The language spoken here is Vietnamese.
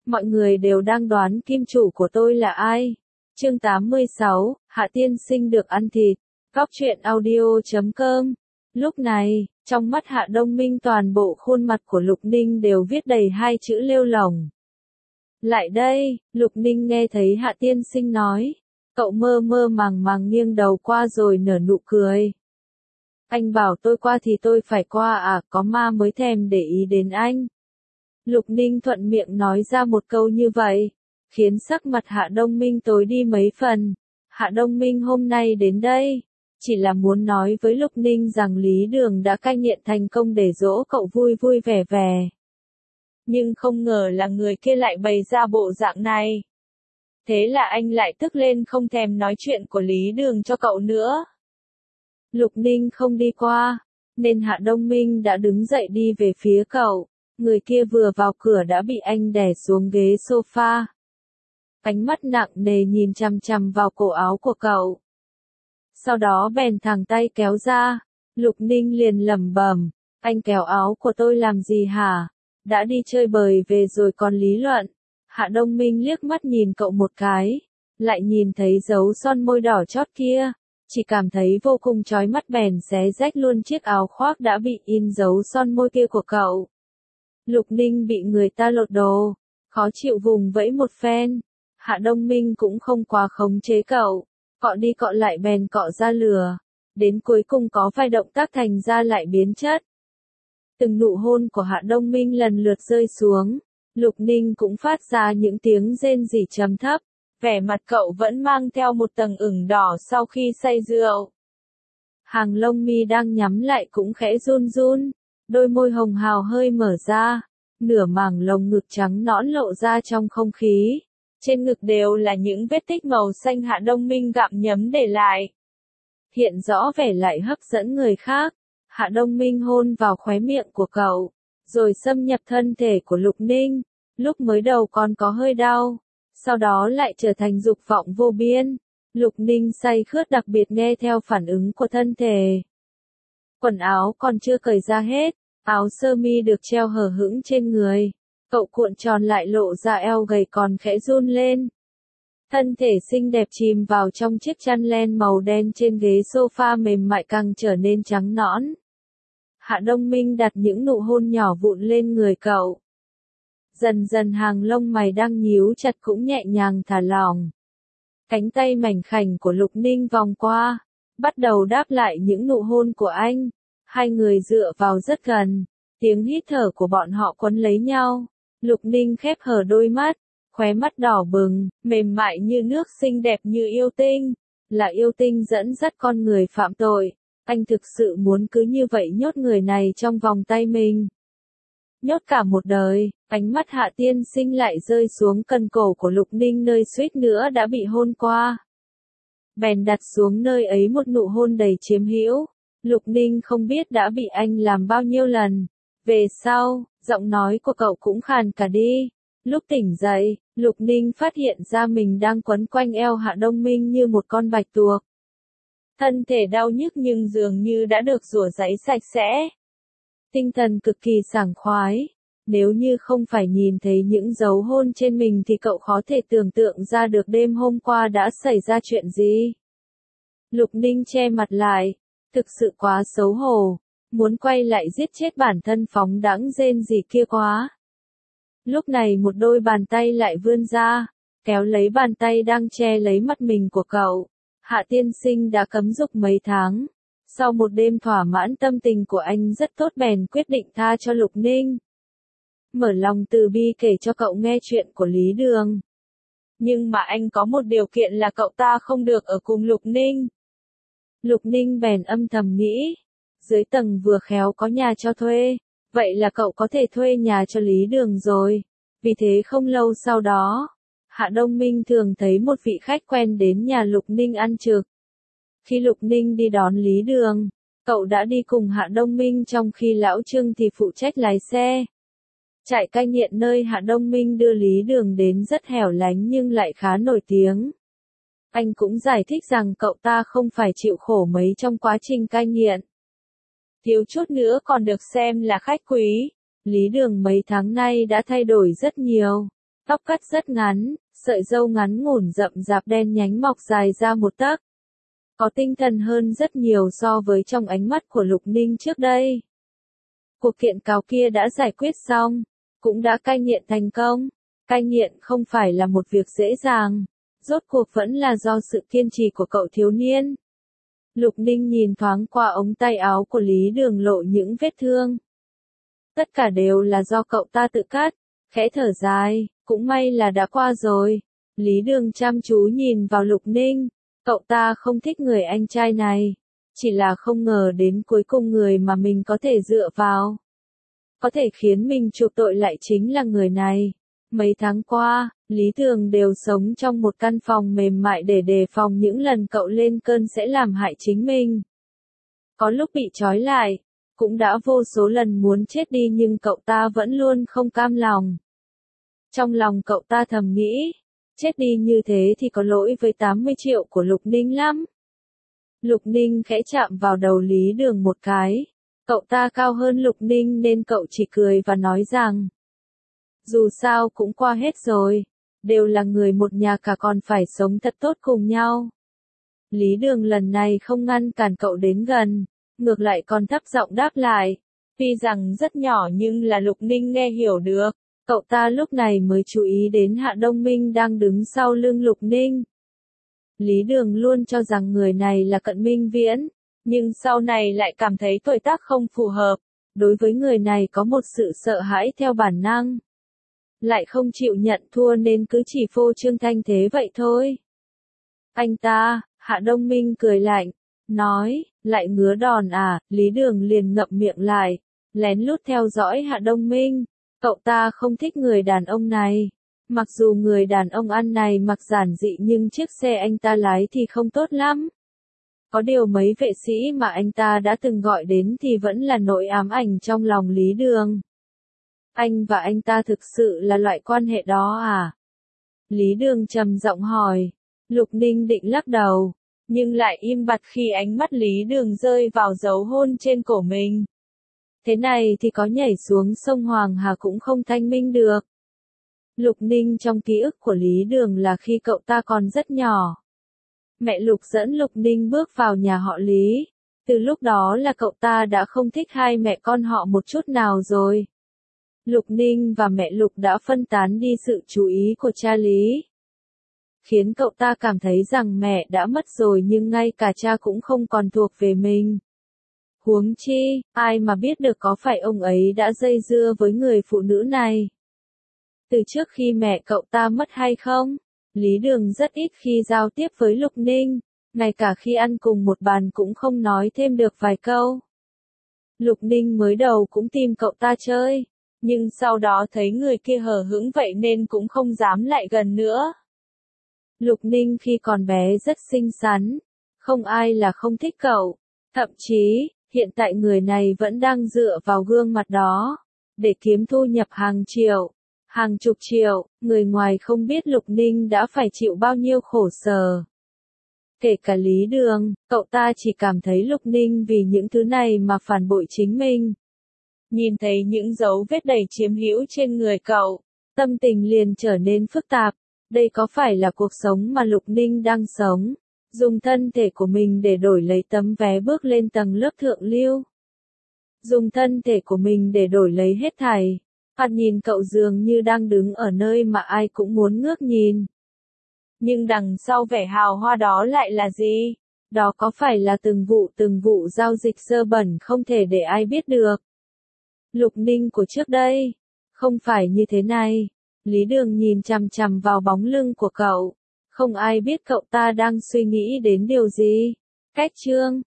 Mọi người đều đang đoán kim chủ của tôi là ai. Chương 86, Hạ tiên sinh được ăn thịt. Góc truyện audio.com. Lúc này, trong mắt Hạ Đông Minh toàn bộ khuôn mặt của Lục Ninh đều viết đầy hai chữ lêu lổng. Lại đây, Lục Ninh nghe thấy Hạ tiên sinh nói. Cậu mơ mơ màng màng nghiêng đầu qua rồi nở nụ cười. Anh bảo tôi qua thì tôi phải qua à, có ma mới thèm để ý đến anh. Lục Ninh thuận miệng nói ra một câu như vậy, khiến sắc mặt Hạ Đông Minh tối đi mấy phần. Hạ Đông Minh hôm nay đến đây, chỉ là muốn nói với Lục Ninh rằng Lý Đường đã cai nghiện thành công để dỗ cậu vui vui vẻ vẻ. Nhưng không ngờ là người kia lại bày ra bộ dạng này. Thế là anh lại tức lên không thèm nói chuyện của Lý Đường cho cậu nữa. Lục Ninh không đi qua, nên Hạ Đông Minh đã đứng dậy đi về phía cậu. Người kia vừa vào cửa đã bị anh đè xuống ghế sofa. Ánh mắt nặng nề nhìn chằm chằm vào cổ áo của cậu. Sau đó bèn thẳng tay kéo ra. Lục Ninh liền lẩm bẩm, anh kéo áo của tôi làm gì hả? Đã đi chơi bời về rồi còn lý luận. Hạ Đông Minh liếc mắt nhìn cậu một cái, lại nhìn thấy dấu son môi đỏ chót kia, chỉ cảm thấy vô cùng chói mắt bèn xé rách luôn chiếc áo khoác đã bị in dấu son môi kia của cậu. Lục Ninh bị người ta lột đồ, khó chịu vùng vẫy một phen. Hạ Đông Minh cũng không quá khống chế cậu, cọ đi cọ lại bèn cọ ra lừa, đến cuối cùng có vài động tác thành ra lại biến chất. Từng nụ hôn của Hạ Đông Minh lần lượt rơi xuống, Lục Ninh cũng phát ra những tiếng rên rỉ trầm thấp, vẻ mặt cậu vẫn mang theo một tầng ửng đỏ sau khi say rượu. Hàng lông mi đang nhắm lại cũng khẽ run run. Đôi môi hồng hào hơi mở ra, nửa mảng lồng ngực trắng nõn lộ ra trong không khí. Trên ngực đều là những vết tích màu xanh Hạ Đông Minh gặm nhấm để lại. Hiện rõ vẻ lại hấp dẫn người khác. Hạ Đông Minh hôn vào khóe miệng của cậu, rồi xâm nhập thân thể của Lục Ninh. Lúc mới đầu còn có hơi đau, sau đó lại trở thành dục vọng vô biên. Lục Ninh say khướt đặc biệt nghe theo phản ứng của thân thể. Quần áo còn chưa cởi ra hết, áo sơ mi được treo hở hững trên người. Cậu cuộn tròn lại lộ ra eo gầy còn khẽ run lên. Thân thể xinh đẹp chìm vào trong chiếc chăn len màu đen trên ghế sofa mềm mại càng trở nên trắng nõn. Hạ Đông Minh đặt những nụ hôn nhỏ vụn lên người cậu. Dần dần hàng lông mày đang nhíu chặt cũng nhẹ nhàng thả lỏng. Cánh tay mảnh khảnh của Lục Ninh vòng qua, bắt đầu đáp lại những nụ hôn của anh. Hai người dựa vào rất gần, tiếng hít thở của bọn họ quấn lấy nhau. Lục Ninh khép hờ đôi mắt, khóe mắt đỏ bừng, mềm mại như nước xinh đẹp như yêu tinh. Là yêu tinh dẫn dắt con người phạm tội. Anh thực sự muốn cứ như vậy nhốt người này trong vòng tay mình. Nhốt cả một đời. Ánh mắt Hạ tiên sinh lại rơi xuống cần cổ của Lục Ninh nơi suýt nữa đã bị hôn qua. Bèn đặt xuống nơi ấy một nụ hôn đầy chiếm hữu. Lục Ninh không biết đã bị anh làm bao nhiêu lần. Về sau, giọng nói của cậu cũng khàn cả đi. Lúc tỉnh dậy, Lục Ninh phát hiện ra mình đang quấn quanh eo Hạ Đông Minh như một con bạch tuộc. Thân thể đau nhức nhưng dường như đã được rửa ráy sạch sẽ. Tinh thần cực kỳ sảng khoái. Nếu như không phải nhìn thấy những dấu hôn trên mình thì cậu khó thể tưởng tượng ra được đêm hôm qua đã xảy ra chuyện gì. Lục Ninh che mặt lại. Thực sự quá xấu hổ. Muốn quay lại giết chết bản thân phóng đãng rên gì kia quá. Lúc này một đôi bàn tay lại vươn ra, kéo lấy bàn tay đang che lấy mắt mình của cậu. Hạ tiên sinh đã cấm dục mấy tháng. Sau một đêm thỏa mãn tâm tình của anh rất tốt bèn quyết định tha cho Lục Ninh. Mở lòng từ bi kể cho cậu nghe chuyện của Lý Đường. Nhưng mà anh có một điều kiện là cậu ta không được ở cùng Lục Ninh. Lục Ninh bèn âm thầm nghĩ. Dưới tầng vừa khéo có nhà cho thuê. Vậy là cậu có thể thuê nhà cho Lý Đường rồi. Vì thế không lâu sau đó, Hạ Đông Minh thường thấy một vị khách quen đến nhà Lục Ninh ăn trực. Khi Lục Ninh đi đón Lý Đường, cậu đã đi cùng Hạ Đông Minh trong khi Lão Trương thì phụ trách lái xe. Trại cai nghiện nơi Hạ Đông Minh đưa Lý Đường đến rất hẻo lánh nhưng lại khá nổi tiếng. Anh cũng giải thích rằng cậu ta không phải chịu khổ mấy trong quá trình cai nghiện. Thiếu chút nữa còn được xem là khách quý. Lý Đường mấy tháng nay đã thay đổi rất nhiều. Tóc cắt rất ngắn, sợi râu ngắn ngủn rậm rạp đen nhánh mọc dài ra một tấc. Có tinh thần hơn rất nhiều so với trong ánh mắt của Lục Ninh trước đây. Cuộc kiện cáo kia đã giải quyết xong, cũng đã cai nghiện thành công. Cai nghiện không phải là một việc dễ dàng, rốt cuộc vẫn là do sự kiên trì của cậu thiếu niên. Lục Ninh nhìn thoáng qua ống tay áo của Lý Đường lộ những vết thương. Tất cả đều là do cậu ta tự cắt, khẽ thở dài, cũng may là đã qua rồi. Lý Đường chăm chú nhìn vào Lục Ninh, cậu ta không thích người anh trai này, chỉ là không ngờ đến cuối cùng người mà mình có thể dựa vào, có thể khiến mình chuộc tội lại chính là người này. Mấy tháng qua, Lý Thường đều sống trong một căn phòng mềm mại để đề phòng những lần cậu lên cơn sẽ làm hại chính mình. Có lúc bị trói lại, cũng đã vô số lần muốn chết đi nhưng cậu ta vẫn luôn không cam lòng. Trong lòng cậu ta thầm nghĩ, chết đi như thế thì có lỗi với 80 triệu của Lục Ninh lắm. Lục Ninh khẽ chạm vào đầu Lý Đường một cái. Cậu ta cao hơn Lục Ninh nên cậu chỉ cười và nói rằng, dù sao cũng qua hết rồi, đều là người một nhà cả còn phải sống thật tốt cùng nhau. Lý Đường lần này không ngăn cản cậu đến gần, ngược lại còn thấp giọng đáp lại, tuy rằng rất nhỏ nhưng là Lục Ninh nghe hiểu được. Cậu ta lúc này mới chú ý đến Hạ Đông Minh đang đứng sau lưng Lục Ninh. Lý Đường luôn cho rằng người này là Cận Minh Viễn, nhưng sau này lại cảm thấy tuổi tác không phù hợp, đối với người này có một sự sợ hãi theo bản năng. Lại không chịu nhận thua nên cứ chỉ phô trương thanh thế vậy thôi. Anh ta, Hạ Đông Minh cười lạnh, nói, lại ngứa đòn à, Lý Đường liền ngậm miệng lại, lén lút theo dõi Hạ Đông Minh. Cậu ta không thích người đàn ông này. Mặc dù người đàn ông ăn này mặc giản dị nhưng chiếc xe anh ta lái thì không tốt lắm. Có điều mấy vệ sĩ mà anh ta đã từng gọi đến thì vẫn là nỗi ám ảnh trong lòng Lý Đường. Anh và anh ta thực sự là loại quan hệ đó à? Lý Đường trầm giọng hỏi. Lục Ninh định lắc đầu, nhưng lại im bặt khi ánh mắt Lý Đường rơi vào dấu hôn trên cổ mình. Thế này thì có nhảy xuống sông Hoàng Hà cũng không thanh minh được. Lục Ninh trong ký ức của Lý Đường là khi cậu ta còn rất nhỏ. Mẹ Lục dẫn Lục Ninh bước vào nhà họ Lý. Từ lúc đó là cậu ta đã không thích hai mẹ con họ một chút nào rồi. Lục Ninh và mẹ Lục đã phân tán đi sự chú ý của cha Lý, khiến cậu ta cảm thấy rằng mẹ đã mất rồi nhưng ngay cả cha cũng không còn thuộc về mình. Huống chi, ai mà biết được có phải ông ấy đã dây dưa với người phụ nữ này. Từ trước khi mẹ cậu ta mất hay không, Lý Đường rất ít khi giao tiếp với Lục Ninh, ngay cả khi ăn cùng một bàn cũng không nói thêm được vài câu. Lục Ninh mới đầu cũng tìm cậu ta chơi, nhưng sau đó thấy người kia hờ hững vậy nên cũng không dám lại gần nữa. Lục Ninh khi còn bé rất xinh xắn, không ai là không thích cậu, thậm chí, hiện tại người này vẫn đang dựa vào gương mặt đó, để kiếm thu nhập hàng triệu, hàng chục triệu, người ngoài không biết Lục Ninh đã phải chịu bao nhiêu khổ sở. Kể cả Lý Đường, cậu ta chỉ cảm thấy Lục Ninh vì những thứ này mà phản bội chính mình. Nhìn thấy những dấu vết đầy chiếm hữu trên người cậu, tâm tình liền trở nên phức tạp. Đây có phải là cuộc sống mà Lục Ninh đang sống? Dùng thân thể của mình để đổi lấy tấm vé bước lên tầng lớp thượng lưu. Dùng thân thể của mình để đổi lấy hết thảy. Thoạt nhìn cậu dường như đang đứng ở nơi mà ai cũng muốn ngước nhìn. Nhưng đằng sau vẻ hào hoa đó lại là gì? Đó có phải là từng vụ giao dịch dơ bẩn không thể để ai biết được? Lục Ninh của trước đây, không phải như thế này. Lý Đường nhìn chằm chằm vào bóng lưng của cậu. Không ai biết cậu ta đang suy nghĩ đến điều gì. Cách chương